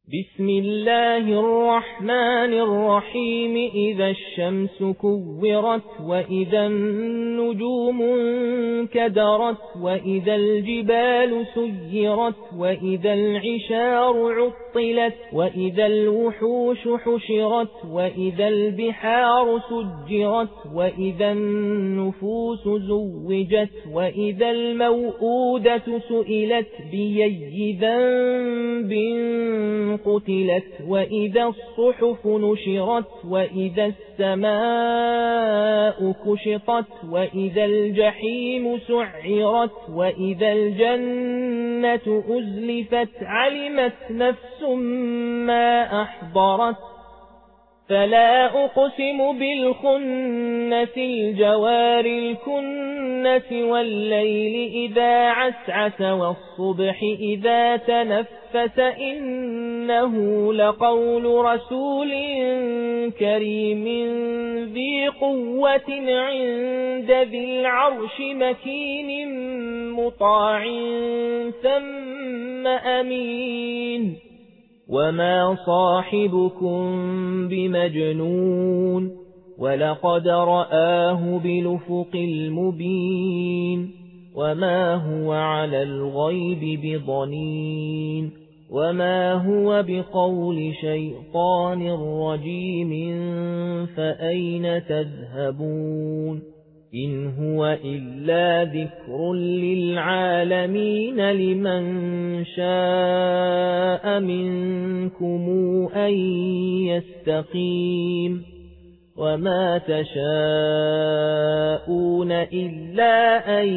بسم الله الرحمن الرحيم إذا الشمس كورت وإذا النجوم انكدرت وإذا الجبال سيرت وإذا العشار عطلت وإذا الوحوش حشرت وإذا البحار سجرت وإذا النفوس زوجت وإذا الموءودة سئلت بأي ذنب قتلت وإذا الصحف نشرت وإذا السماء كشطت وإذا الجحيم سعرت وإذا الجنة أزلفت علمت نفس ما أحضرت فلا أقسم بالخنس الجوار الكنس والليل إذا عسعس والصبح إذا تنفس إنه لقول رسول كريم ذي قوة عند ذي العرش مكين مطاع ثم أمين وما صاحبكم بمجنون ولقد رآه بالأفق المبين وما هو على الغيب بضنين وما هو بقول شيطان رجيم فأين تذهبون إن هو إلا ذكر للعالمين لمن شاء منكم أن يستقيم وما تشاءون إلا أن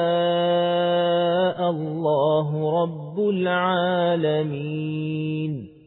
يشاء الله رب العالمين